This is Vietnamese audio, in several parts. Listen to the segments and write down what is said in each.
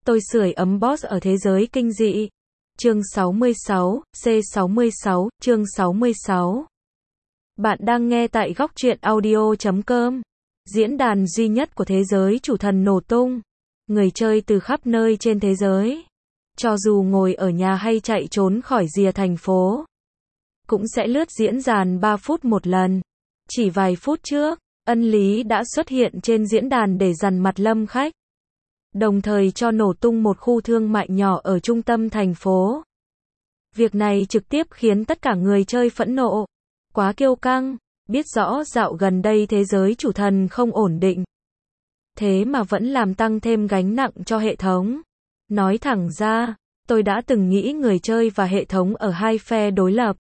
Tôi sưởi ấm boss ở thế giới kinh dị. Chương 66, C66, chương 66. Bạn đang nghe tại góc truyện audio.com. Diễn đàn duy nhất của thế giới chủ thần nổ tung. Người chơi từ khắp nơi trên thế giới, cho dù ngồi ở nhà hay chạy trốn khỏi rìa thành phố, cũng sẽ lướt diễn đàn 3 phút một lần. Chỉ vài phút trước, Ân Lý đã xuất hiện trên diễn đàn để dằn mặt Lâm Khách, đồng thời cho nổ tung một khu thương mại nhỏ ở trung tâm thành phố. Việc này trực tiếp khiến tất cả người chơi phẫn nộ. Quá kiêu căng, biết rõ dạo gần đây thế giới chủ thần không ổn định, thế mà vẫn làm tăng thêm gánh nặng cho hệ thống. Nói thẳng ra, tôi đã từng nghĩ người chơi và hệ thống ở hai phe đối lập.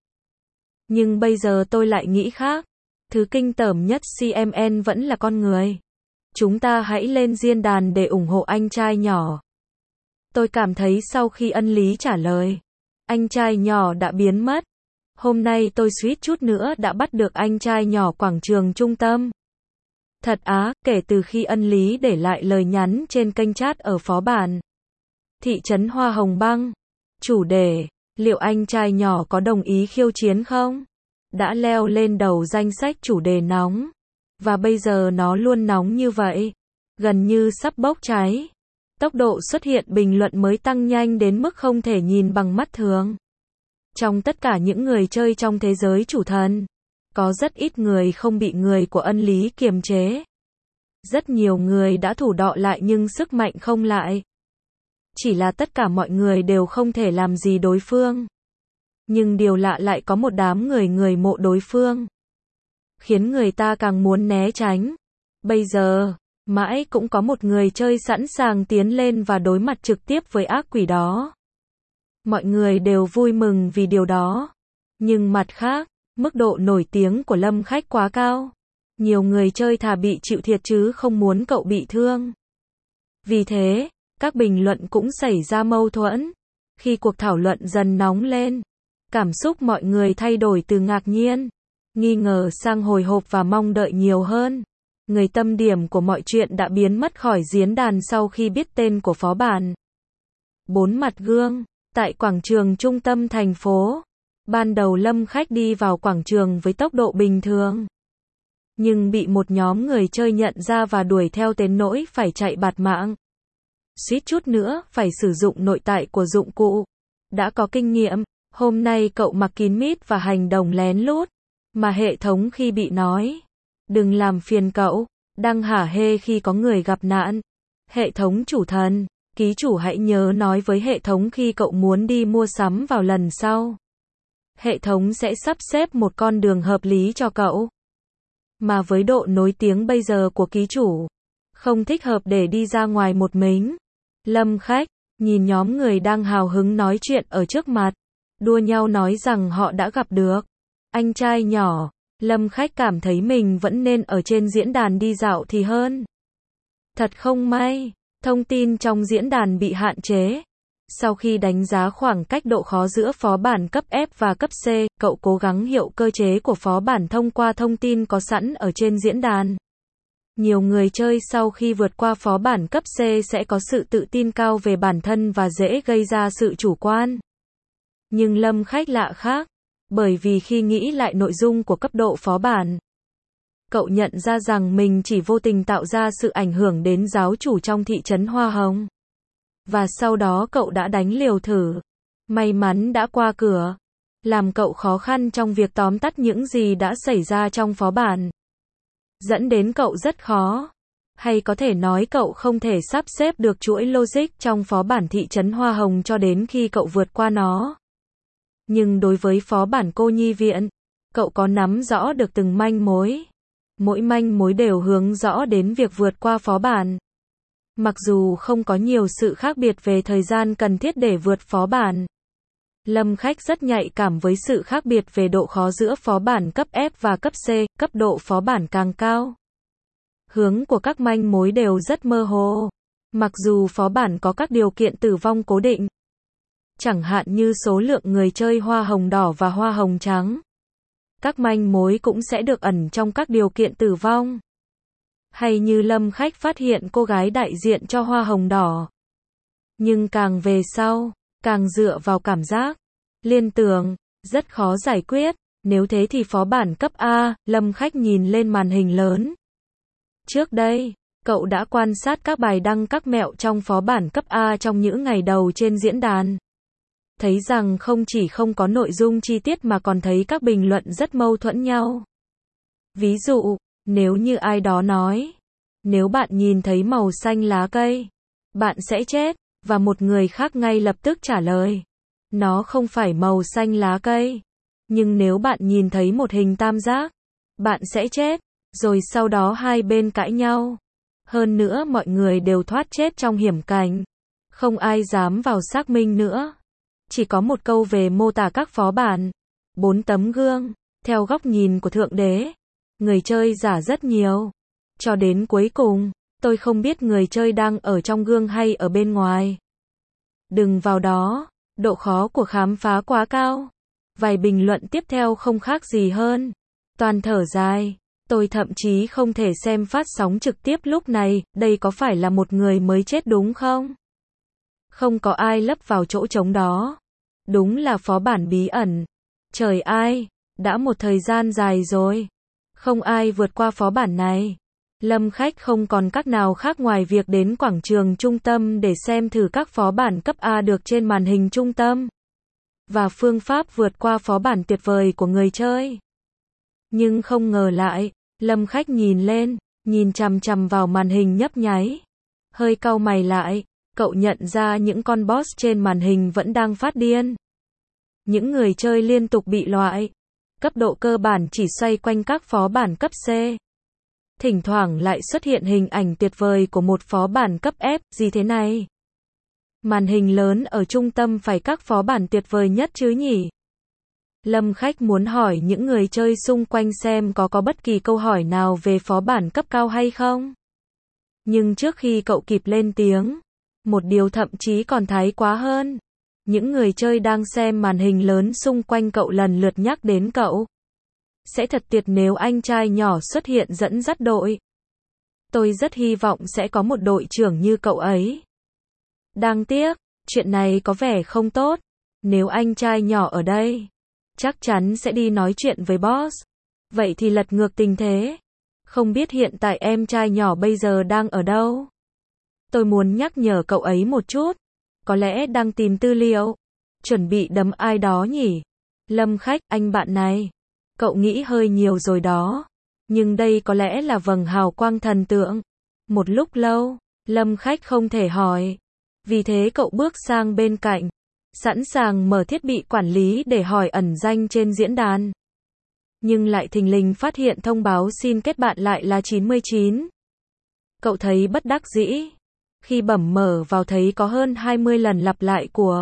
Nhưng bây giờ tôi lại nghĩ khác. Thứ kinh tởm nhất CMN vẫn là con người. Chúng ta hãy lên diễn đàn để ủng hộ anh trai nhỏ. Tôi cảm thấy sau khi Ân Lý trả lời, anh trai nhỏ đã biến mất. Hôm nay tôi suýt chút nữa đã bắt được anh trai nhỏ quảng trường trung tâm. Thật á, kể từ khi Ân Lý để lại lời nhắn trên kênh chat ở phó bản thị trấn Hoa Hồng Băng, chủ đề, liệu anh trai nhỏ có đồng ý khiêu chiến không? Đã leo lên đầu danh sách chủ đề nóng. Và bây giờ nó luôn nóng như vậy, gần như sắp bốc cháy. Tốc độ xuất hiện bình luận mới tăng nhanh đến mức không thể nhìn bằng mắt thường. Trong tất cả những người chơi trong thế giới chủ thần, có rất ít người không bị người của Ân Lý kiềm chế. Rất nhiều người đã thủ đọ lại nhưng sức mạnh không lại. Chỉ là tất cả mọi người đều không thể làm gì đối phương. Nhưng điều lạ lại có một đám người mộ đối phương, khiến người ta càng muốn né tránh. Bây giờ, mãi cũng có một người chơi sẵn sàng tiến lên và đối mặt trực tiếp với ác quỷ đó. Mọi người đều vui mừng vì điều đó. Nhưng mặt khác, mức độ nổi tiếng của Lâm Khách quá cao. Nhiều người chơi thà bị chịu thiệt chứ không muốn cậu bị thương. Vì thế, các bình luận cũng xảy ra mâu thuẫn. Khi cuộc thảo luận dần nóng lên, cảm xúc mọi người thay đổi từ ngạc nhiên, nghi ngờ sang hồi hộp và mong đợi nhiều hơn. Người tâm điểm của mọi chuyện đã biến mất khỏi diễn đàn sau khi biết tên của phó bản. Bốn mặt gương, tại quảng trường trung tâm thành phố. Ban đầu Lâm Khách đi vào quảng trường với tốc độ bình thường, nhưng bị một nhóm người chơi nhận ra và đuổi theo đến nỗi phải chạy bạt mạng. Suýt chút nữa phải sử dụng nội tại của dụng cụ. Đã có kinh nghiệm, hôm nay cậu mặc kín mít và hành động lén lút, mà hệ thống khi bị nói, đừng làm phiền cậu, đang hả hê khi có người gặp nạn. Hệ thống chủ thần, ký chủ hãy nhớ nói với hệ thống khi cậu muốn đi mua sắm vào lần sau. Hệ thống sẽ sắp xếp một con đường hợp lý cho cậu. Mà với độ nổi tiếng bây giờ của ký chủ, không thích hợp để đi ra ngoài một mình. Lâm Khách nhìn nhóm người đang hào hứng nói chuyện ở trước mặt, đua nhau nói rằng họ đã gặp được anh trai nhỏ. Lâm Khách cảm thấy mình vẫn nên ở trên diễn đàn đi dạo thì hơn. Thật không may, thông tin trong diễn đàn bị hạn chế. Sau khi đánh giá khoảng cách độ khó giữa phó bản cấp F và cấp C, cậu cố gắng hiểu cơ chế của phó bản thông qua thông tin có sẵn ở trên diễn đàn. Nhiều người chơi sau khi vượt qua phó bản cấp C sẽ có sự tự tin cao về bản thân và dễ gây ra sự chủ quan. Nhưng Lâm Khách lạ khác, bởi vì khi nghĩ lại nội dung của cấp độ phó bản, cậu nhận ra rằng mình chỉ vô tình tạo ra sự ảnh hưởng đến giáo chủ trong thị trấn Hoa Hồng. Và sau đó cậu đã đánh liều thử. May mắn đã qua cửa, làm cậu khó khăn trong việc tóm tắt những gì đã xảy ra trong phó bản, dẫn đến cậu rất khó, hay có thể nói cậu không thể sắp xếp được chuỗi logic trong phó bản thị trấn Hoa Hồng cho đến khi cậu vượt qua nó. Nhưng đối với phó bản cô nhi viện, cậu có nắm rõ được từng manh mối. Mỗi manh mối đều hướng rõ đến việc vượt qua phó bản. Mặc dù không có nhiều sự khác biệt về thời gian cần thiết để vượt phó bản, Lâm Khách rất nhạy cảm với sự khác biệt về độ khó giữa phó bản cấp F và cấp C, cấp độ phó bản càng cao. Hướng của các manh mối đều rất mơ hồ. Mặc dù phó bản có các điều kiện tử vong cố định, chẳng hạn như số lượng người chơi hoa hồng đỏ và hoa hồng trắng, các manh mối cũng sẽ được ẩn trong các điều kiện tử vong. Hay như Lâm Khách phát hiện cô gái đại diện cho hoa hồng đỏ, Nhưng càng về sau, càng dựa vào cảm giác. Liên tưởng, rất khó giải quyết, nếu thế thì phó bản cấp A, Lâm Khách nhìn lên màn hình lớn. Trước đây, cậu đã quan sát các bài đăng các mẹo trong phó bản cấp A trong những ngày đầu trên diễn đàn. Thấy rằng không chỉ không có nội dung chi tiết mà còn thấy các bình luận rất mâu thuẫn nhau. Ví dụ, nếu như ai đó nói, nếu bạn nhìn thấy màu xanh lá cây, bạn sẽ chết, và một người khác ngay lập tức trả lời, nó không phải màu xanh lá cây. Nhưng nếu bạn nhìn thấy một hình tam giác, bạn sẽ chết, rồi sau đó hai bên cãi nhau. Hơn nữa mọi người đều thoát chết trong hiểm cảnh. Không ai dám vào xác minh nữa. Chỉ có một câu về mô tả các phó bản. 4 tấm gương, theo góc nhìn của Thượng Đế. Người chơi giả rất nhiều. Cho đến cuối cùng, tôi không biết người chơi đang ở trong gương hay ở bên ngoài. Đừng vào đó, độ khó của khám phá quá cao. Vài bình luận tiếp theo không khác gì hơn. Toàn thở dài. Tôi thậm chí không thể xem phát sóng trực tiếp lúc này, đây có phải là một người mới chết đúng không? Không có ai lấp vào chỗ trống đó. Đúng là phó bản bí ẩn. Trời ai, đã một thời gian dài rồi. Không ai vượt qua phó bản này. Lâm Khách không còn cách nào khác ngoài việc đến quảng trường trung tâm để xem thử các phó bản cấp A được trên màn hình trung tâm. Và phương pháp vượt qua phó bản tuyệt vời của người chơi. Nhưng không ngờ lại, Lâm Khách nhìn lên, nhìn chằm chằm vào màn hình nhấp nháy. Hơi cau mày lại, cậu nhận ra những con boss trên màn hình vẫn đang phát điên. Những người chơi liên tục bị loại. Cấp độ cơ bản chỉ xoay quanh các phó bản cấp C. Thỉnh thoảng lại xuất hiện hình ảnh tuyệt vời của một phó bản cấp F, gì thế này? Màn hình lớn ở trung tâm phải các phó bản tuyệt vời nhất chứ nhỉ? Lâm Khách muốn hỏi những người chơi xung quanh xem có bất kỳ câu hỏi nào về phó bản cấp cao hay không. Nhưng trước khi cậu kịp lên tiếng, một điều thậm chí còn thái quá hơn. Những người chơi đang xem màn hình lớn xung quanh cậu lần lượt nhắc đến cậu. Sẽ thật tuyệt nếu anh trai nhỏ xuất hiện dẫn dắt đội. Tôi rất hy vọng sẽ có một đội trưởng như cậu ấy. Đáng tiếc, chuyện này có vẻ không tốt. Nếu anh trai nhỏ ở đây, chắc chắn sẽ đi nói chuyện với boss. Vậy thì lật ngược tình thế. Không biết hiện tại em trai nhỏ bây giờ đang ở đâu? Tôi muốn nhắc nhở cậu ấy một chút. Có lẽ đang tìm tư liệu. Chuẩn bị đấm ai đó nhỉ? Lâm Khách, anh bạn này. Cậu nghĩ hơi nhiều rồi đó. Nhưng đây có lẽ là vầng hào quang thần tượng. Một lúc lâu, Lâm Khách không thể hỏi. Vì thế cậu bước sang bên cạnh. Sẵn sàng mở thiết bị quản lý để hỏi ẩn danh trên diễn đàn. Nhưng lại thình lình phát hiện thông báo xin kết bạn lại là 99. Cậu thấy bất đắc dĩ. Khi bấm mở vào thấy có hơn 20 lần lặp lại của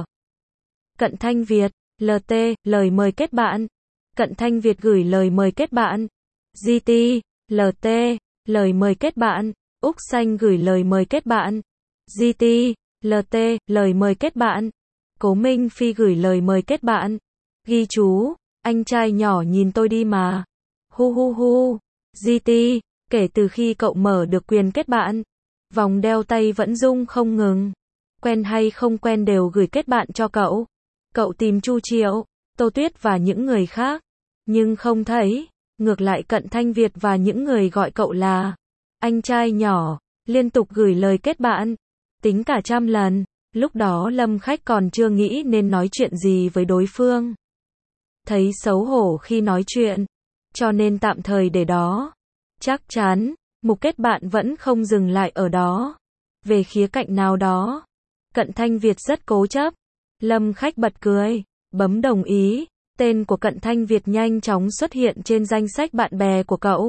Cận Thanh Việt, LT, lời mời kết bạn. Cận Thanh Việt gửi lời mời kết bạn. GT, LT, lời mời kết bạn. Úc Xanh gửi lời mời kết bạn. GT, LT, lời mời kết bạn. Cố Minh Phi gửi lời mời kết bạn. Ghi chú, anh trai nhỏ nhìn tôi đi mà. Hu hu hu. GT, kể từ khi cậu mở được quyền kết bạn, vòng đeo tay vẫn rung không ngừng. Quen hay không quen đều gửi kết bạn cho cậu. Cậu tìm Chu Triệu, Tô Tuyết và những người khác, nhưng không thấy. Ngược lại Cận Thanh Việt và những người gọi cậu là anh trai nhỏ, liên tục gửi lời kết bạn. Tính cả 100 lần. Lúc đó Lâm Khách còn chưa nghĩ nên nói chuyện gì với đối phương. Thấy xấu hổ khi nói chuyện, cho nên tạm thời để đó. Chắc chắn, mục kết bạn vẫn không dừng lại ở đó. Về khía cạnh nào đó, Cận Thanh Việt rất cố chấp. Lâm Khách bật cười, bấm đồng ý. Tên của Cận Thanh Việt nhanh chóng xuất hiện trên danh sách bạn bè của cậu.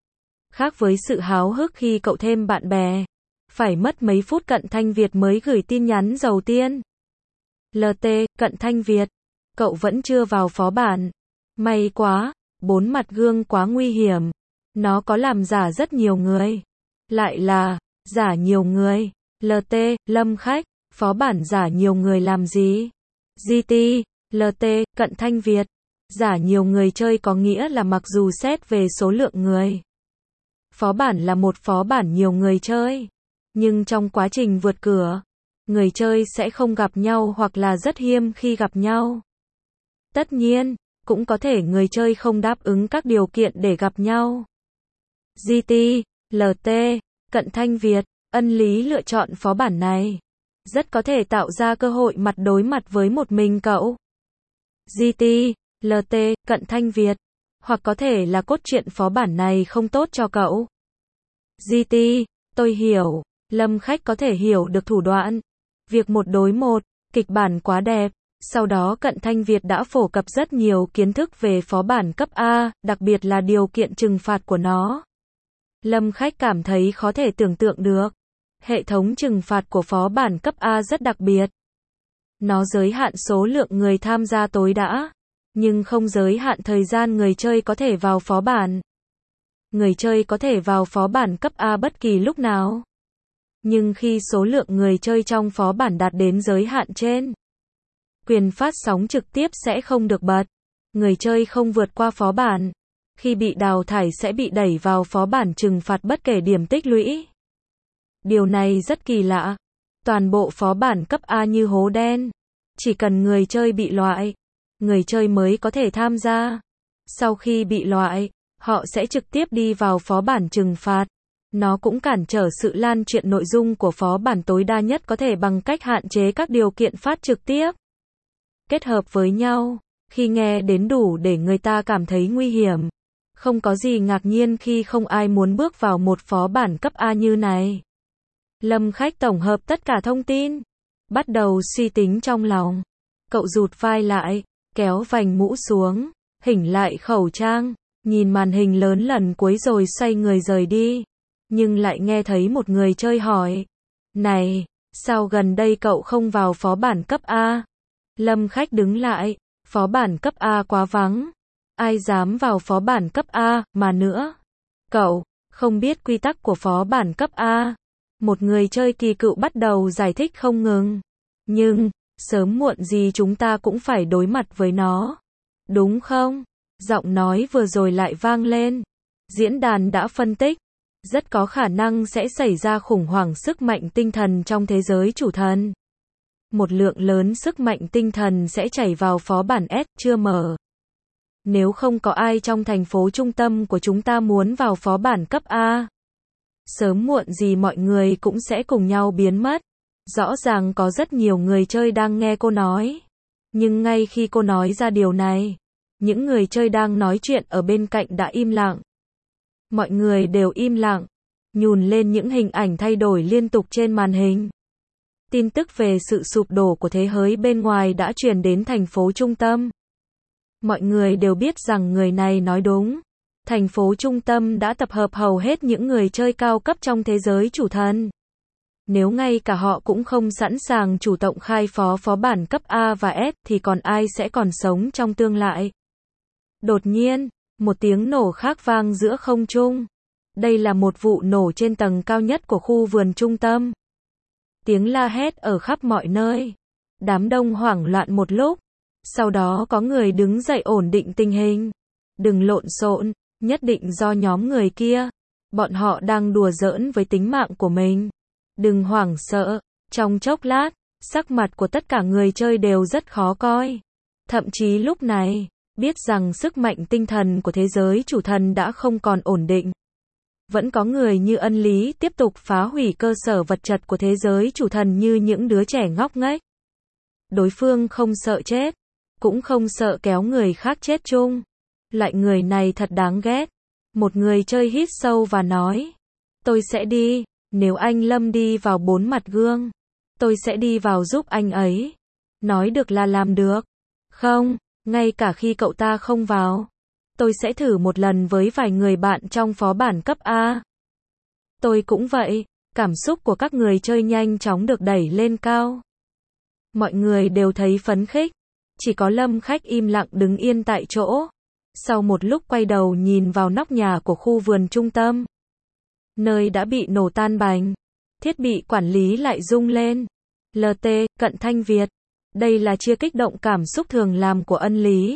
Khác với sự háo hức khi cậu thêm bạn bè, phải mất mấy phút Cận Thanh Việt mới gửi tin nhắn đầu tiên. LT, Cận Thanh Việt, cậu vẫn chưa vào phó bản. May quá, 4 mặt gương quá nguy hiểm. Nó có làm giả rất nhiều người. Lại là, giả nhiều người. LT, Lâm Khách, phó bản giả nhiều người làm gì? GT, LT, Cận Thanh Việt, giả nhiều người chơi có nghĩa là mặc dù xét về số lượng người, phó bản là một phó bản nhiều người chơi. Nhưng trong quá trình vượt cửa, người chơi sẽ không gặp nhau hoặc là rất hiếm khi gặp nhau. Tất nhiên, cũng có thể người chơi không đáp ứng các điều kiện để gặp nhau. GT, LT, Cận Thanh Việt, Ân Lý lựa chọn phó bản này. Rất có thể tạo ra cơ hội mặt đối mặt với một mình cậu. GT, LT, Cận Thanh Việt. Hoặc có thể là cốt truyện phó bản này không tốt cho cậu. GT, tôi hiểu. Lâm Khách có thể hiểu được thủ đoạn. Việc một đối một, kịch bản quá đẹp. Sau đó Cận Thanh Việt đã phổ cập rất nhiều kiến thức về phó bản cấp A, đặc biệt là điều kiện trừng phạt của nó. Lâm Khách cảm thấy khó thể tưởng tượng được. Hệ thống trừng phạt của phó bản cấp A rất đặc biệt. Nó giới hạn số lượng người tham gia tối đa, nhưng không giới hạn thời gian người chơi có thể vào phó bản. Người chơi có thể vào phó bản cấp A bất kỳ lúc nào. Nhưng khi số lượng người chơi trong phó bản đạt đến giới hạn trên, quyền phát sóng trực tiếp sẽ không được bật. Người chơi không vượt qua phó bản. Khi bị đào thải sẽ bị đẩy vào phó bản trừng phạt bất kể điểm tích lũy. Điều này rất kỳ lạ. Toàn bộ phó bản cấp A như hố đen. Chỉ cần người chơi bị loại, người chơi mới có thể tham gia. Sau khi bị loại, họ sẽ trực tiếp đi vào phó bản trừng phạt. Nó cũng cản trở sự lan truyền nội dung của phó bản tối đa nhất có thể bằng cách hạn chế các điều kiện phát trực tiếp. Kết hợp với nhau, khi nghe đến đủ để người ta cảm thấy nguy hiểm. Không có gì ngạc nhiên khi không ai muốn bước vào một phó bản cấp A như này. Lâm Khách tổng hợp tất cả thông tin, bắt đầu suy tính trong lòng. Cậu rụt vai lại, kéo vành mũ xuống, hỉnh lại khẩu trang, nhìn màn hình lớn lần cuối rồi xoay người rời đi. Nhưng lại nghe thấy một người chơi hỏi, này, sao gần đây cậu không vào phó bản cấp A? Lâm Khách đứng lại, phó bản cấp A quá vắng. Ai dám vào phó bản cấp A, mà nữa. Cậu, không biết quy tắc của phó bản cấp A. Một người chơi kỳ cựu bắt đầu giải thích không ngừng. Nhưng, sớm muộn gì chúng ta cũng phải đối mặt với nó. Đúng không? Giọng nói vừa rồi lại vang lên. Diễn đàn đã phân tích. Rất có khả năng sẽ xảy ra khủng hoảng sức mạnh tinh thần trong thế giới chủ thần. Một lượng lớn sức mạnh tinh thần sẽ chảy vào phó bản S chưa mở. Nếu không có ai trong thành phố trung tâm của chúng ta muốn vào phó bản cấp A, sớm muộn gì mọi người cũng sẽ cùng nhau biến mất. Rõ ràng có rất nhiều người chơi đang nghe cô nói. Nhưng ngay khi cô nói ra điều này, những người chơi đang nói chuyện ở bên cạnh đã im lặng. Mọi người đều im lặng, nhùn lên những hình ảnh thay đổi liên tục trên màn hình. Tin tức về sự sụp đổ của thế giới bên ngoài đã truyền đến thành phố trung tâm. Mọi người đều biết rằng người này nói đúng. Thành phố trung tâm đã tập hợp hầu hết những người chơi cao cấp trong thế giới chủ thần. Nếu ngay cả họ cũng không sẵn sàng chủ động khai phó bản cấp A và S thì còn ai sẽ còn sống trong tương lai. Đột nhiên, một tiếng nổ khác vang giữa không trung. Đây là một vụ nổ trên tầng cao nhất của khu vườn trung tâm. Tiếng la hét ở khắp mọi nơi. Đám đông hoảng loạn một lúc. Sau đó có người đứng dậy ổn định tình hình. Đừng lộn xộn, nhất định do nhóm người kia. Bọn họ đang đùa giỡn với tính mạng của mình. Đừng hoảng sợ. Trong chốc lát, sắc mặt của tất cả người chơi đều rất khó coi. Thậm chí lúc này, biết rằng sức mạnh tinh thần của thế giới chủ thần đã không còn ổn định. Vẫn có người như Ân Lý tiếp tục phá hủy cơ sở vật chất của thế giới chủ thần như những đứa trẻ ngốc nghếch. Đối phương không sợ chết, cũng không sợ kéo người khác chết chung. Loại người này thật đáng ghét. Một người chơi hít sâu và nói, tôi sẽ đi, nếu anh Lâm đi vào 4 mặt gương, tôi sẽ đi vào giúp anh ấy. Nói được là làm được. Không, ngay cả khi cậu ta không vào, tôi sẽ thử một lần với vài người bạn trong phó bản cấp A. Tôi cũng vậy. Cảm xúc của các người chơi nhanh chóng được đẩy lên cao. Mọi người đều thấy phấn khích. Chỉ có Lâm Khách im lặng đứng yên tại chỗ. Sau một lúc quay đầu nhìn vào nóc nhà của khu vườn trung tâm, nơi đã bị nổ tan bành. Thiết bị quản lý lại rung lên. LT, Cận Thanh Việt. Đây là chia kích động cảm xúc thường làm của Ân Lý.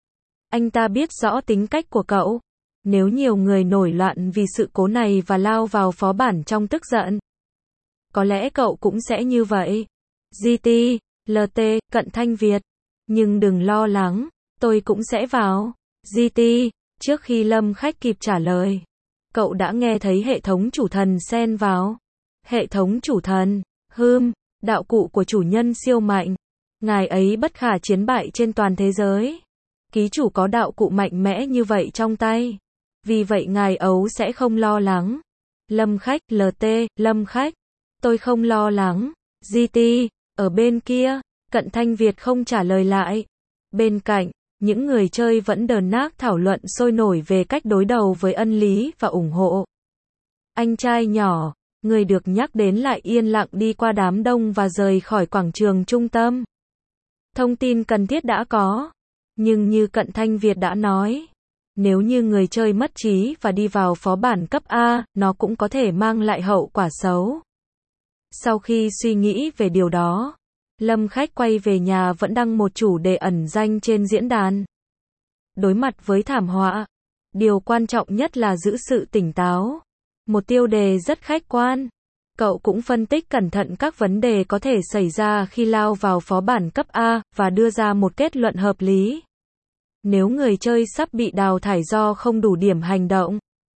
Anh ta biết rõ tính cách của cậu. Nếu nhiều người nổi loạn vì sự cố này và lao vào phó bản trong tức giận, Có lẽ cậu cũng sẽ như vậy. GT, LT, Cận Thanh Việt. Nhưng đừng lo lắng, tôi cũng sẽ vào. GT, trước khi Lâm Khách kịp trả lời, cậu đã nghe thấy hệ thống chủ thần xen vào. Hệ thống chủ thần, đạo cụ của chủ nhân siêu mạnh. Ngài ấy bất khả chiến bại trên toàn thế giới. Ký chủ có đạo cụ mạnh mẽ như vậy trong tay. Vì vậy ngài ấu sẽ không lo lắng. Lâm Khách, LT, Lâm Khách. Tôi không lo lắng. GT, ở bên kia, Cận Thanh Việt không trả lời lại. Bên cạnh, những người chơi vẫn đờn nác thảo luận sôi nổi về cách đối đầu với ân lý và ủng hộ. Anh trai nhỏ, người được nhắc đến lại yên lặng đi qua đám đông và rời khỏi quảng trường trung tâm. Thông tin cần thiết đã có. Nhưng như Cận Thanh Việt đã nói, nếu như người chơi mất trí và đi vào phó bản cấp A, nó cũng có thể mang lại hậu quả xấu. Sau khi suy nghĩ về điều đó, Lâm Khách quay về nhà vẫn đăng một chủ đề ẩn danh trên diễn đàn. Đối mặt với thảm họa, điều quan trọng nhất là giữ sự tỉnh táo. Một tiêu đề rất khách quan. Cậu cũng phân tích cẩn thận các vấn đề có thể xảy ra khi lao vào phó bản cấp A và đưa ra một kết luận hợp lý. Nếu người chơi sắp bị đào thải do không đủ điểm hành động,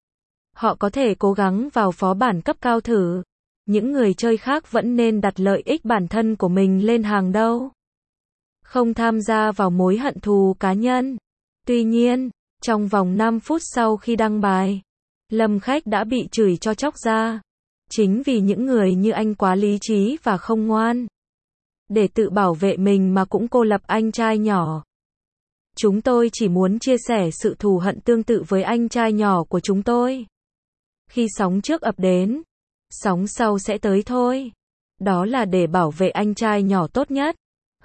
họ có thể cố gắng vào phó bản cấp cao thử. Những người chơi khác vẫn nên đặt lợi ích bản thân của mình lên hàng đầu. Không tham gia vào mối hận thù cá nhân. Tuy nhiên, trong vòng 5 phút sau khi đăng bài, Lâm Khách đã bị chửi cho chóc ra. Chính vì những người như anh quá lý trí và không ngoan. Để tự bảo vệ mình mà cũng cô lập anh trai nhỏ. Chúng tôi chỉ muốn chia sẻ sự thù hận tương tự với anh trai nhỏ của chúng tôi. Khi sóng trước ập đến, sóng sau sẽ tới thôi. Đó là để bảo vệ anh trai nhỏ tốt nhất.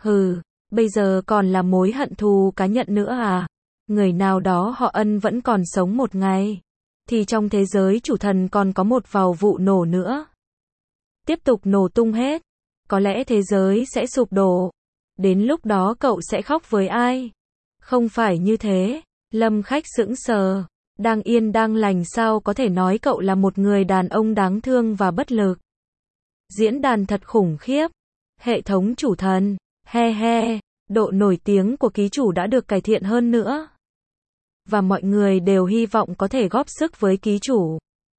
Bây giờ còn là mối hận thù cá nhân nữa à? Người nào đó họ Ân vẫn còn sống một ngày, thì trong thế giới chủ thần còn có một vài vụ nổ nữa. Tiếp tục nổ tung hết, có lẽ thế giới sẽ sụp đổ. Đến lúc đó cậu sẽ khóc với ai? Không phải như thế. Lâm Khách sững sờ. Đang yên đang lành sao có thể nói cậu là một người đàn ông đáng thương và bất lực. Diễn đàn thật khủng khiếp. Hệ thống chủ thần. Độ nổi tiếng của ký chủ đã được cải thiện hơn nữa. Và mọi người đều hy vọng có thể góp sức với ký chủ.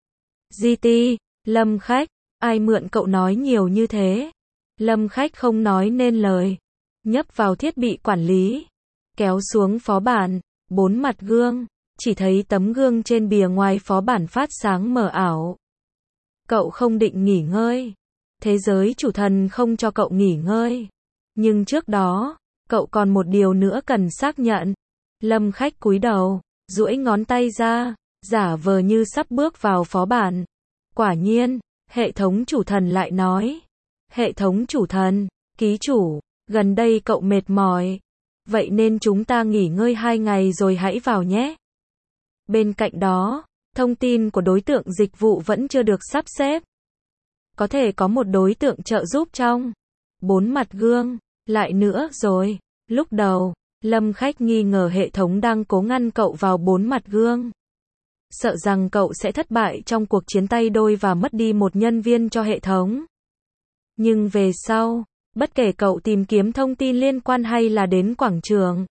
GT, Lâm Khách, ai mượn cậu nói nhiều như thế? Lâm Khách không nói nên lời. Nhấp vào thiết bị quản lý. Kéo xuống phó bản, 4 mặt gương. Chỉ thấy tấm gương trên bìa ngoài phó bản phát sáng mờ ảo. Cậu không định nghỉ ngơi. Thế giới chủ thần không cho cậu nghỉ ngơi. Nhưng trước đó, cậu còn một điều nữa cần xác nhận. Lâm Khách cúi đầu, duỗi ngón tay ra, giả vờ như sắp bước vào phó bản. Quả nhiên, hệ thống chủ thần lại nói. Hệ thống chủ thần, ký chủ, gần đây cậu mệt mỏi. Vậy nên chúng ta nghỉ ngơi 2 ngày rồi hãy vào nhé. Bên cạnh đó, thông tin của đối tượng dịch vụ vẫn chưa được sắp xếp. Có thể có một đối tượng trợ giúp trong 4 mặt gương. Lại nữa rồi, lúc đầu, Lâm Khách nghi ngờ hệ thống đang cố ngăn cậu vào 4 mặt gương. Sợ rằng cậu sẽ thất bại trong cuộc chiến tay đôi và mất đi một nhân viên cho hệ thống. Nhưng về sau, bất kể cậu tìm kiếm thông tin liên quan hay là đến quảng trường,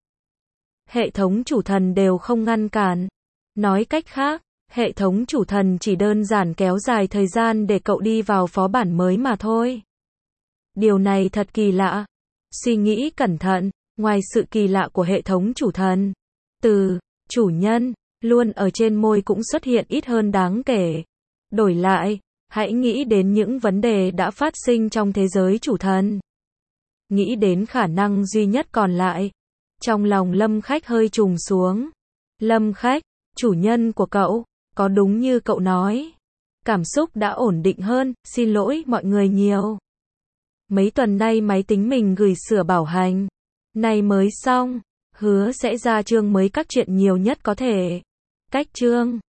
hệ thống chủ thần đều không ngăn cản. Nói cách khác, hệ thống chủ thần chỉ đơn giản kéo dài thời gian để cậu đi vào phó bản mới mà thôi. Điều này thật kỳ lạ. Suy nghĩ cẩn thận, ngoài sự kỳ lạ của hệ thống chủ thần, từ chủ nhân luôn ở trên môi cũng xuất hiện ít hơn đáng kể. Đổi lại, hãy nghĩ đến những vấn đề đã phát sinh trong thế giới chủ thần. Nghĩ đến khả năng duy nhất còn lại. Trong lòng Lâm Khách hơi trùng xuống. Lâm Khách, chủ nhân của cậu, có đúng như cậu nói. Cảm xúc đã ổn định hơn, xin lỗi mọi người nhiều. Mấy tuần nay máy tính mình gửi sửa bảo hành. Này mới xong, hứa sẽ ra chương mới các chuyện nhiều nhất có thể. Cách chương